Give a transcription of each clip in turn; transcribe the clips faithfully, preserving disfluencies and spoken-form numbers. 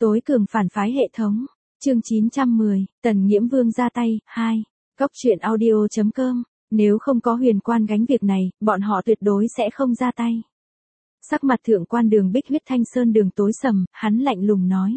Tối cường phản phái hệ thống. Chương chín trăm mười, Tần Nghiễm Vương ra tay, hai. Cốc truyện audio chấm com. Nếu không có Huyền Quan gánh việc này, bọn họ tuyệt đối sẽ không ra tay. Sắc mặt thượng quan Đường Bích huyết thanh sơn đường tối sầm, hắn lạnh lùng nói.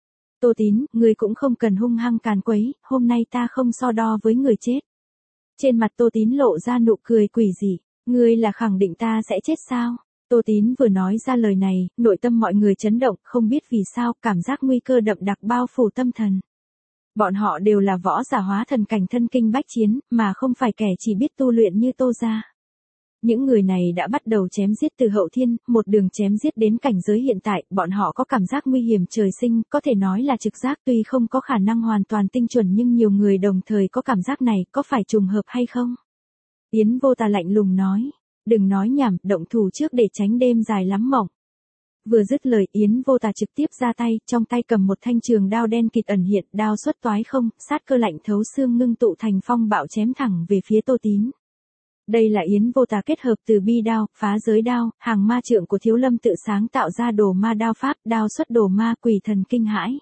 Tô Tín, ngươi cũng không cần hung hăng càn quấy, hôm nay ta không so đo với người chết. Trên mặt Tô Tín lộ ra nụ cười quỷ dị, ngươi là khẳng định ta sẽ chết sao? Tô Tín vừa nói ra lời này, nội tâm mọi người chấn động, không biết vì sao, cảm giác nguy cơ đậm đặc bao phủ tâm thần. Bọn họ đều là võ giả hóa thần cảnh thân kinh bách chiến, mà không phải kẻ chỉ biết tu luyện như Tô gia. Những người này đã bắt đầu chém giết từ hậu thiên, một đường chém giết đến cảnh giới hiện tại, bọn họ có cảm giác nguy hiểm trời sinh, có thể nói là trực giác tuy không có khả năng hoàn toàn tinh chuẩn nhưng nhiều người đồng thời có cảm giác này, có phải trùng hợp hay không? Yến Vô Tà lạnh lùng nói, đừng nói nhảm, động thủ trước để tránh đêm dài lắm mộng. Vừa dứt lời Yến Vô Tà trực tiếp ra tay, trong tay cầm một thanh trường đao đen kịt ẩn hiện, đao xuất toái không, sát cơ lạnh thấu xương ngưng tụ thành phong bạo chém thẳng về phía Tô Tín. Đây là Yến Vô Tà kết hợp từ bi đao, phá giới đao, hàng ma trượng của Thiếu Lâm tự sáng tạo ra đồ ma đao pháp, đao xuất đồ ma quỷ thần kinh hãi.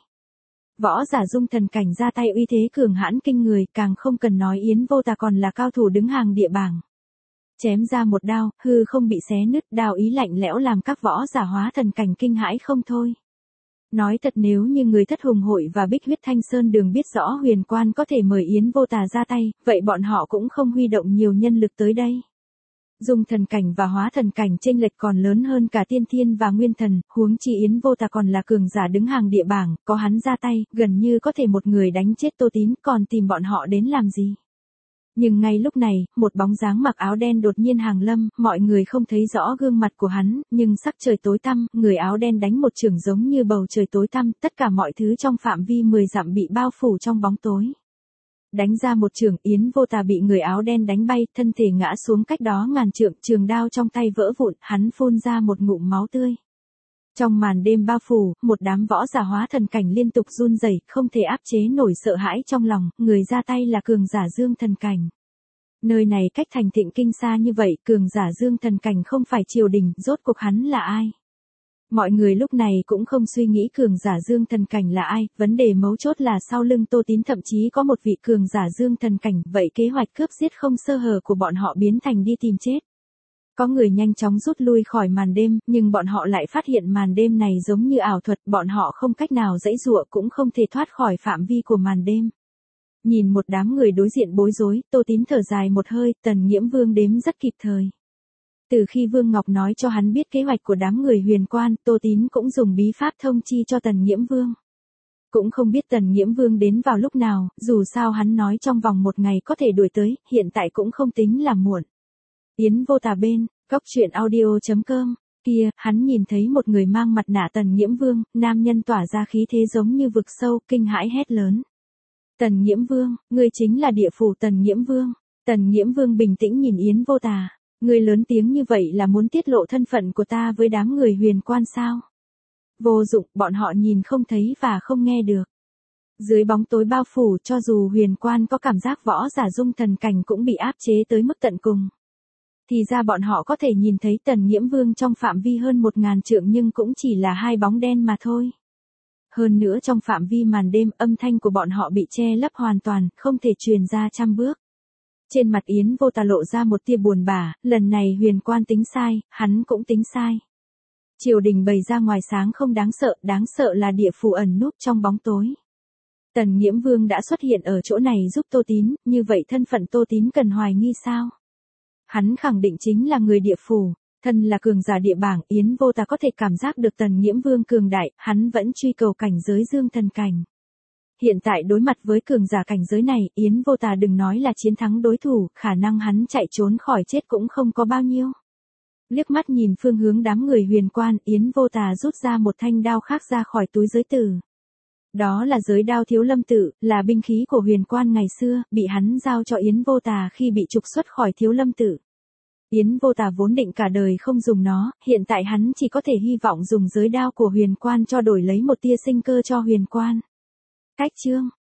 Võ giả dung thần cảnh ra tay uy thế cường hãn kinh người, càng không cần nói Yến Vô Tà còn là cao thủ đứng hàng địa bảng. Chém ra một đao, hư không bị xé nứt, đao ý lạnh lẽo làm các võ giả hóa thần cảnh kinh hãi không thôi. Nói thật nếu như người thất hùng hội và Bích huyết thanh sơn đường biết rõ Huyền Quan có thể mời Yến Vô Tà ra tay, vậy bọn họ cũng không huy động nhiều nhân lực tới đây. Dung thần cảnh và hóa thần cảnh chênh lệch còn lớn hơn cả tiên thiên và nguyên thần, huống chi Yến Vô Tà còn là cường giả đứng hàng địa bảng, có hắn ra tay, gần như có thể một người đánh chết Tô Tín, còn tìm bọn họ đến làm gì. Nhưng ngay lúc này, một bóng dáng mặc áo đen đột nhiên hàng lâm, mọi người không thấy rõ gương mặt của hắn, nhưng sắc trời tối tăm, người áo đen đánh một chưởng giống như bầu trời tối tăm, tất cả mọi thứ trong phạm vi mười dặm bị bao phủ trong bóng tối. Đánh ra một chưởng, Yến Vô Tà bị người áo đen đánh bay, thân thể ngã xuống cách đó ngàn trượng, trường đao trong tay vỡ vụn, hắn phun ra một ngụm máu tươi. Trong màn đêm bao phủ, một đám võ giả hóa thần cảnh liên tục run rẩy, không thể áp chế nổi sợ hãi trong lòng, người ra tay là cường giả dương thần cảnh. Nơi này cách thành Thịnh Kinh xa như vậy, cường giả dương thần cảnh không phải triều đình, rốt cuộc hắn là ai? Mọi người lúc này cũng không suy nghĩ cường giả dương thần cảnh là ai, vấn đề mấu chốt là sau lưng Tô Tín thậm chí có một vị cường giả dương thần cảnh, vậy kế hoạch cướp giết không sơ hở của bọn họ biến thành đi tìm chết. Có người nhanh chóng rút lui khỏi màn đêm, nhưng bọn họ lại phát hiện màn đêm này giống như ảo thuật, bọn họ không cách nào giãy giụa cũng không thể thoát khỏi phạm vi của màn đêm. Nhìn một đám người đối diện bối rối, Tô Tín thở dài một hơi, Tần Nghiễm Vương đếm rất kịp thời. Từ khi Vương Ngọc nói cho hắn biết kế hoạch của đám người Huyền Quan, Tô Tín cũng dùng bí pháp thông chi cho Tần Nghiễm Vương. Cũng không biết Tần Nghiễm Vương đến vào lúc nào, dù sao hắn nói trong vòng một ngày có thể đuổi tới, hiện tại cũng không tính là muộn. Yến Vô Tà bên, cốc truyện audio chấm com, kia, hắn nhìn thấy một người mang mặt nạ Tần Nghiễm Vương, nam nhân tỏa ra khí thế giống như vực sâu, kinh hãi hét lớn. Tần Nghiễm Vương, ngươi chính là địa phủ Tần Nghiễm Vương. Tần Nghiễm Vương bình tĩnh nhìn Yến Vô Tà, ngươi lớn tiếng như vậy là muốn tiết lộ thân phận của ta với đám người Huyền Quan sao? Vô dụng, bọn họ nhìn không thấy và không nghe được. Dưới bóng tối bao phủ, cho dù Huyền Quan có cảm giác võ giả dung thần cảnh cũng bị áp chế tới mức tận cùng. Thì ra bọn họ có thể nhìn thấy Tần Nghiễm Vương trong phạm vi hơn một ngàn trượng nhưng cũng chỉ là hai bóng đen mà thôi. Hơn nữa trong phạm vi màn đêm, âm thanh của bọn họ bị che lấp hoàn toàn, không thể truyền ra trăm bước. Trên mặt Yến Vô Tà lộ ra một tia buồn bã, lần này Huyền Quan tính sai, hắn cũng tính sai. Triều đình bày ra ngoài sáng không đáng sợ, đáng sợ là địa phủ ẩn núp trong bóng tối. Tần Nghiễm Vương đã xuất hiện ở chỗ này giúp Tô Tín, như vậy thân phận Tô Tín cần hoài nghi sao? Hắn khẳng định chính là người địa phủ, thân là cường giả địa bảng, Yến Vô Tà có thể cảm giác được Tần Nghiễm Vương cường đại, hắn vẫn truy cầu cảnh giới dương thần cảnh. Hiện tại đối mặt với cường giả cảnh giới này, Yến Vô Tà đừng nói là chiến thắng đối thủ, khả năng hắn chạy trốn khỏi chết cũng không có bao nhiêu. Liếc mắt nhìn phương hướng đám người Huyền Quan, Yến Vô Tà rút ra một thanh đao khác ra khỏi túi giới tử. Đó là giới đao Thiếu Lâm tự, là binh khí của Huyền Quan ngày xưa, bị hắn giao cho Yến Vô Tà khi bị trục xuất khỏi Thiếu Lâm tự. Yến Vô Tà vốn định cả đời không dùng nó, hiện tại hắn chỉ có thể hy vọng dùng giới đao của Huyền Quan cho đổi lấy một tia sinh cơ cho Huyền Quan. Cách chương